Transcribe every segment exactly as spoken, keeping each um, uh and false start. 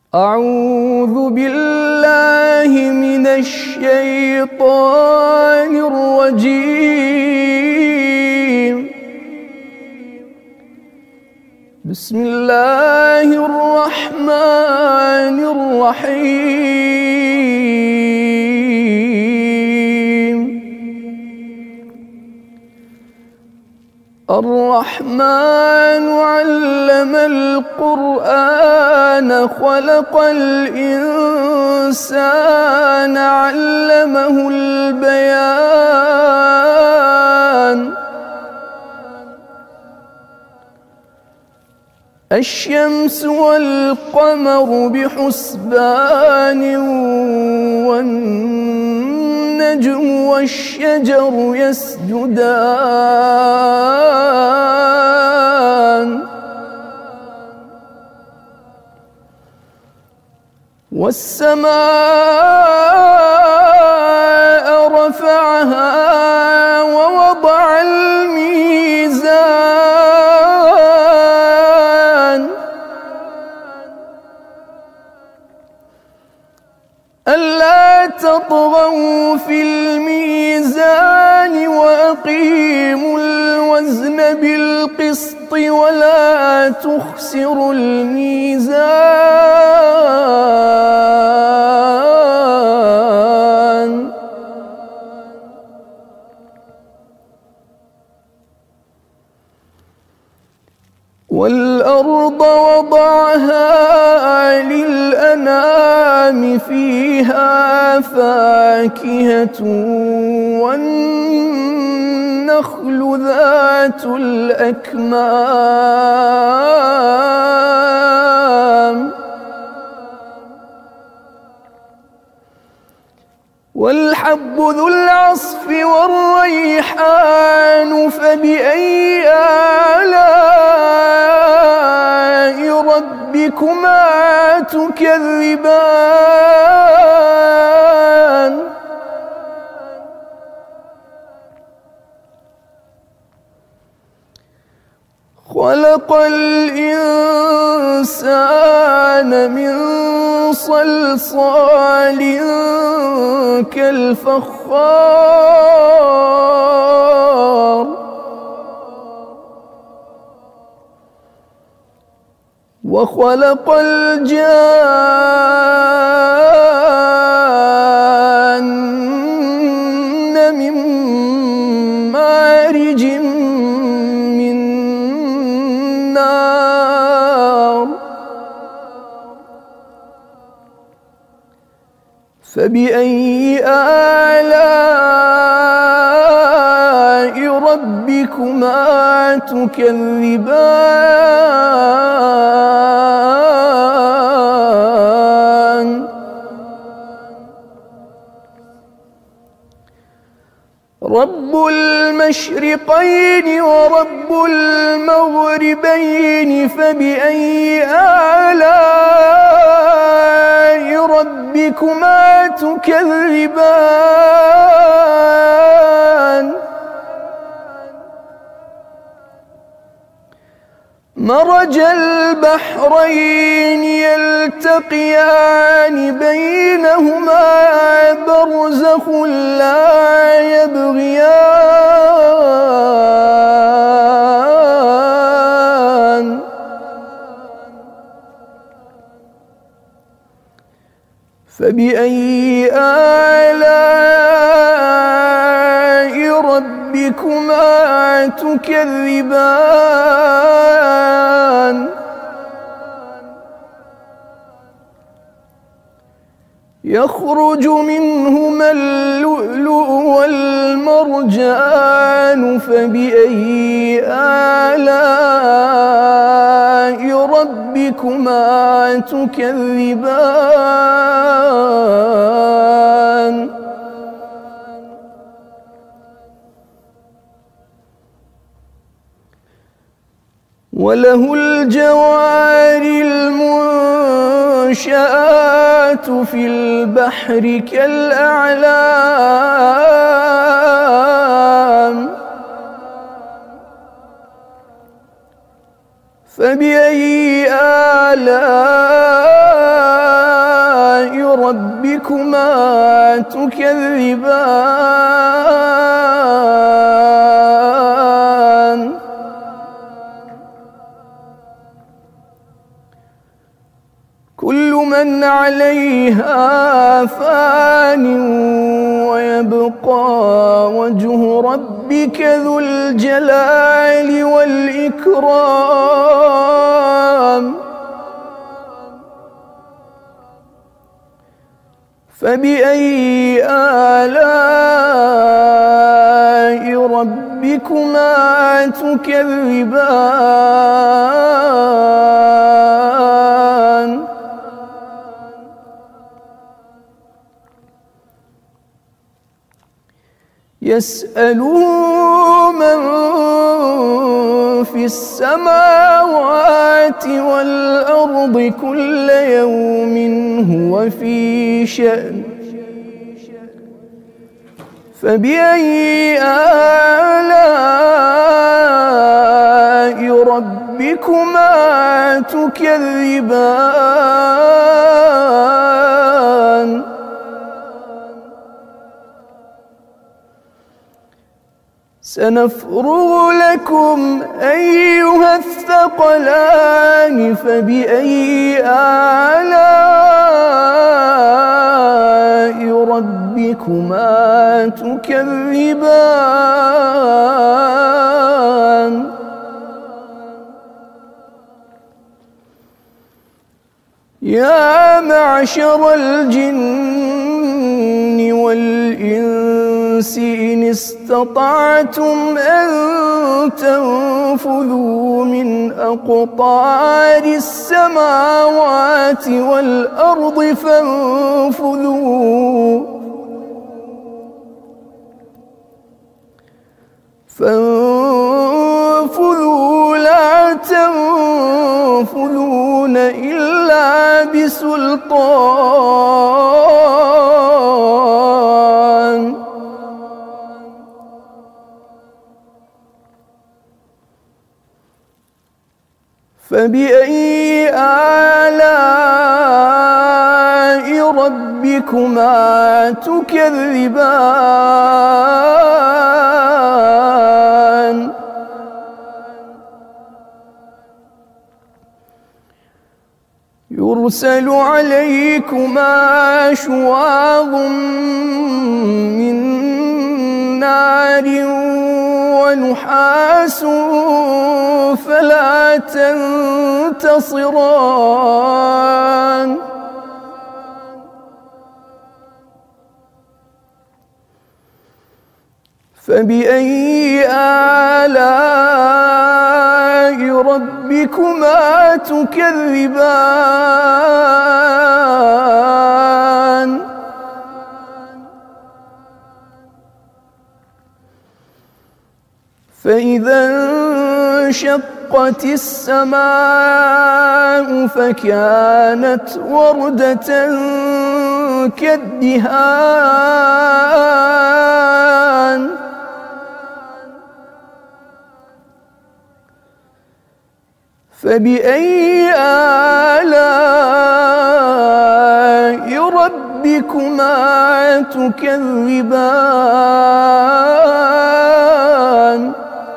أعوذ بالله من الشيطان الرجيم. بسم الله الرحمن الرحيم. الرحمن علم القرآن خلق الإنسان علمه البيان. الشمس والقمر بحسبان والنجم والشجر يسجدان والسماء رفعها ووضع الميزان ألا تطغوا في الميزان وأقيموا الوزن بالقسط ولا تخسروا الميزان. والأرض وضعها للأنام فيها فاكهة والنخل ذات الأكمام والحب ذو العصف والريحان فبأي آلاء ربكما تكذبان. خلق الإنسان من صلصال كالفخار وخلق الجان من مارج من نار فبأي آلاء ربكما تكذبان. رب المشرقين ورب المغربين فبأي آلاء ربكما تكذبان. مرج البحرين يلتقيان بينهما برزخ لا يبغيان. فبأي آلاء ربكما تكذبان. يخرج منهما اللؤلؤ والمرجان فبأي آلاء ربكما تكذبان. وله الجوار المنشآت في البحر كالأعلام فبأي آلاء ربكما تكذبان كل من عليها فان ويبقى وجه ربك ذو الجلال والإكرام فبأي آلاء ربكما تكذبان يسأله من في السماوات والأرض كل يوم هو في شأن فبأي آلاء ربكما تكذبان سنفرغ لكم أيها الثقلان فبأي آلاء ربكما تكذبان يا معشر الجن والإنس إن استطعتم أن تنفذوا من أقطار السماوات والأرض فانفذوا فانفذوا لا تنفذون إلا بسلطان فبأي آلاء ربكما تكذبان يرسل عليكما شواظ من نار ونحاس فلا تنتصران فبأي آلاء ربكما تكذبان فإذا انشقت السماء فكانت وردة كالدهان فبأي آلاء ربكما تكذبان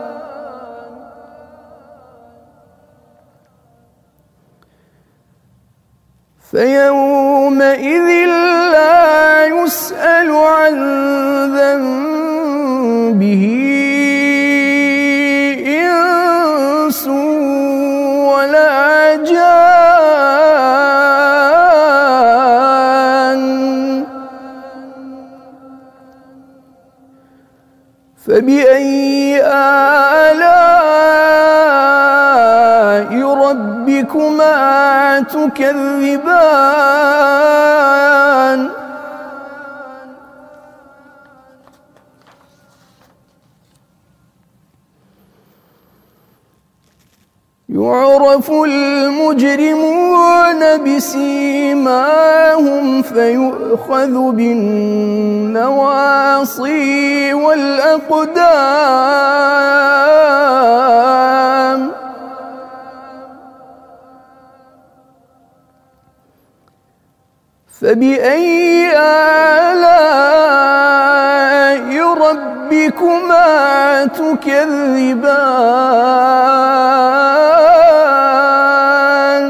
فيومئذ لا يسأل عن ذنبه إنس ولا جان فبأي آلاء ربكما تكذبان يعرف المجرمون بسيماهم فيؤخذ بالنواصي والأقدام فبأي آلاء ربكما تكذبان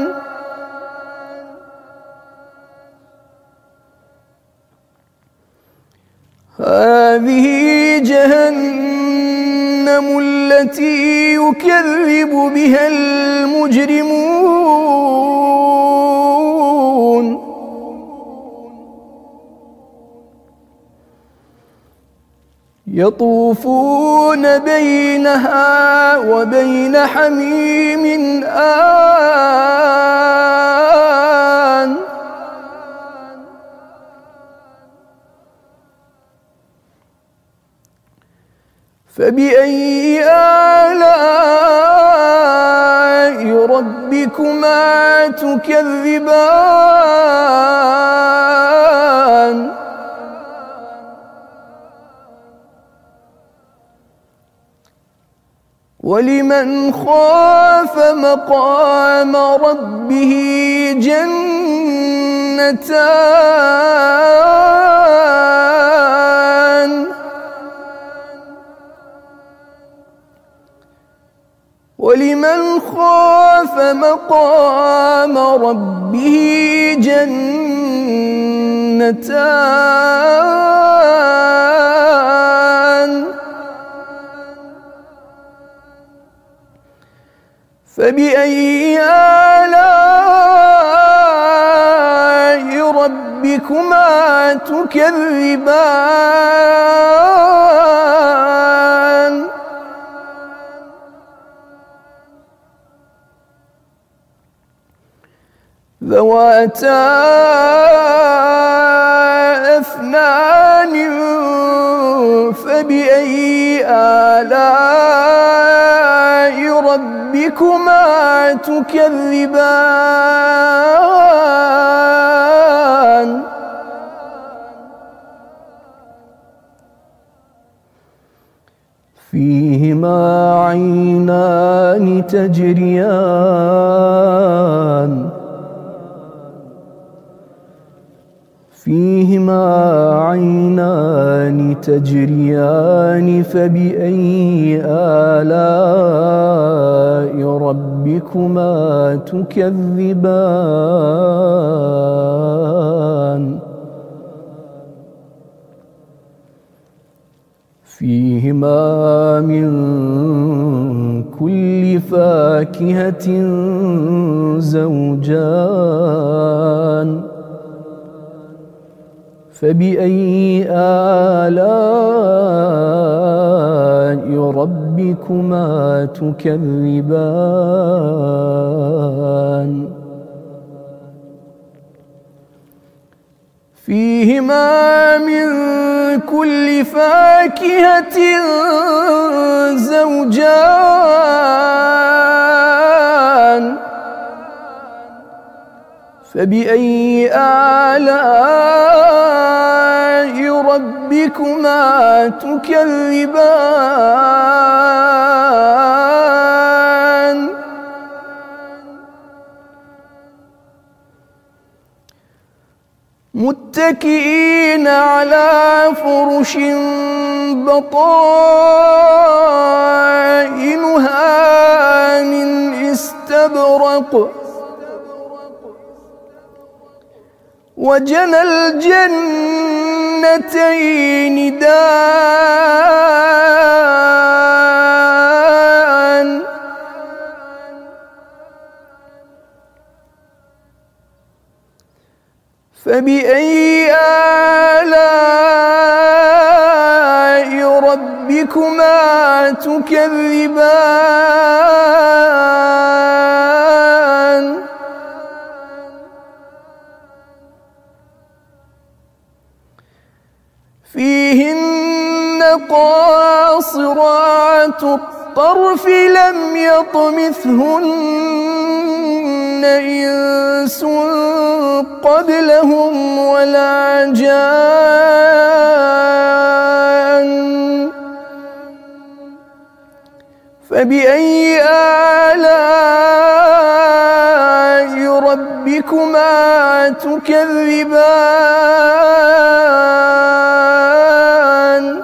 هذه جهنم التي يكذب بها المجرمون يطوفون بينها وبين حميم آن فبأي آلاء ربكما تكذبان ولمن خاف مقام ربه جنتان ولمن خاف مقام ربه جنتان فبأي آلاء ربكما تكذبان ذواتا أفنان فبأي آلاء ربكما تكذبان فيهما عينان تجريان فيهما عينان تجريان فبأي آلاء ربكما تكذبان فيهما من كل فاكهة زوجان فبأي آلاء ربكما تكذبان فيهما من كل فاكهة زوجان فبأي آلاء ربكما تكذبان متكئين على فرش بطائنها من استبرق وجنى الجنتين دان فبأي آلاء ربكما تكذبان فيهن قاصرات الطرف لم يطمثهن إنس قبلهم ولا جان فبأي آلاء ربكما تكذبان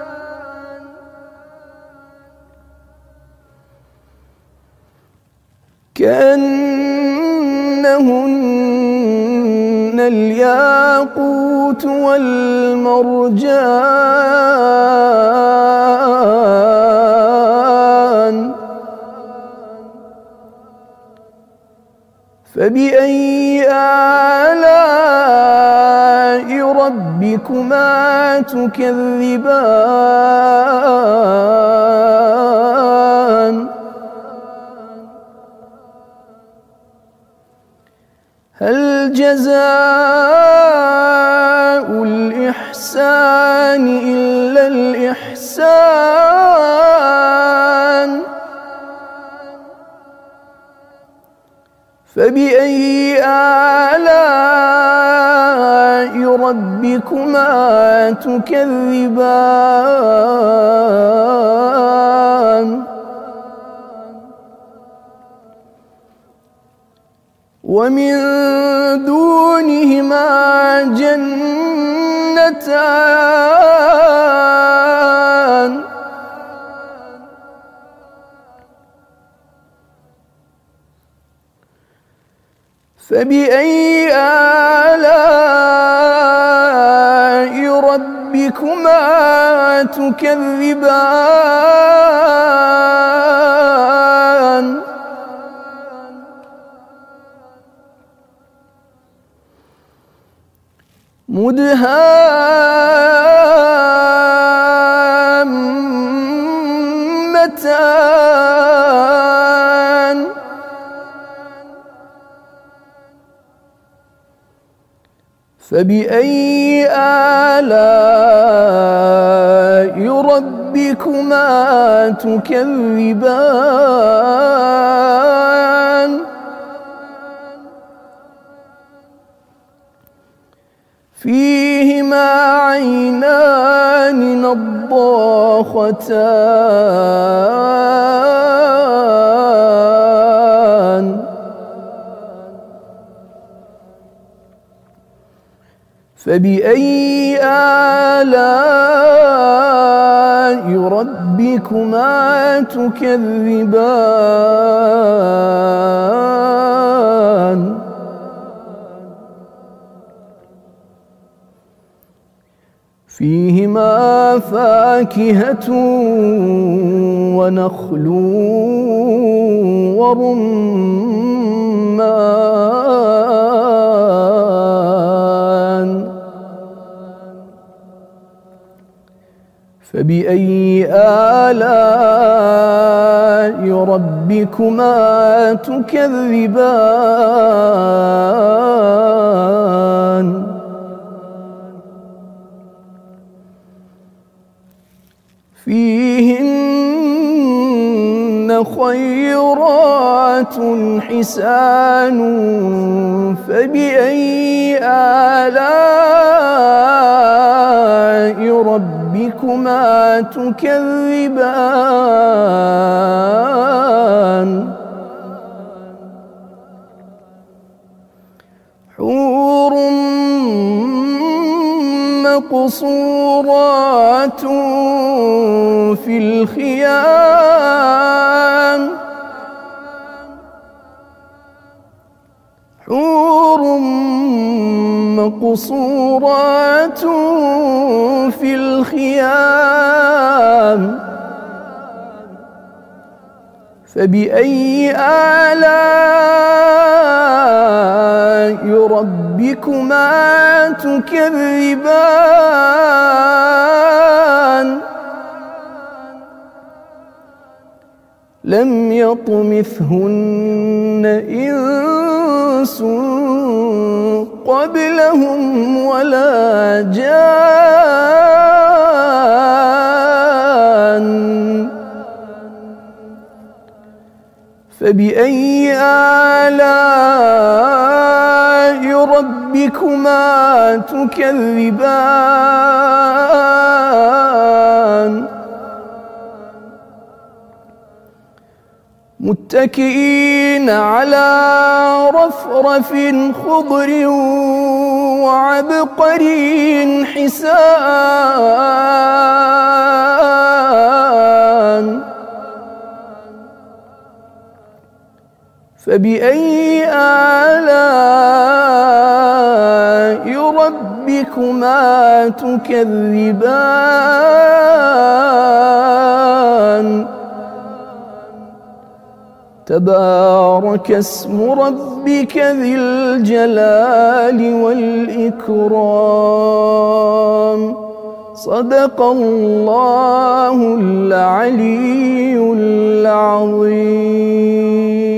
كأنهن الياقوت والمرجان فبأي آلاء ربكما تكذبان هل جزاء الإحسان إلا الإحسان فبأي آلاء ربكما تكذبان ومن دونهما جنتان فبأي آلاء ربكما تكذبان مدهامتان فبأي آلاء ربكما تكذبان فيهما عينان نضاختان فبأي آلاء ربكما تكذبان فيهما فاكهة ونخل ورمان فبأي آلاء ربكما تكذبان فيهن خيرات حسان فبأي آلاء ربكما تكذبان حور مقصورات في الخيام حور مقصورات في الخيام فبأي آلاء ربكما تكذبان لم يطمثهن إنس قبلهم ولا جان فبأي آلاء ربكما تكذبان متكئين على رفرف خضر وعبقري حسان فبأي آلاء ربكما تكذبان تبارك اسم ربك ذي الجلال والإكرام صدق الله العلي العظيم.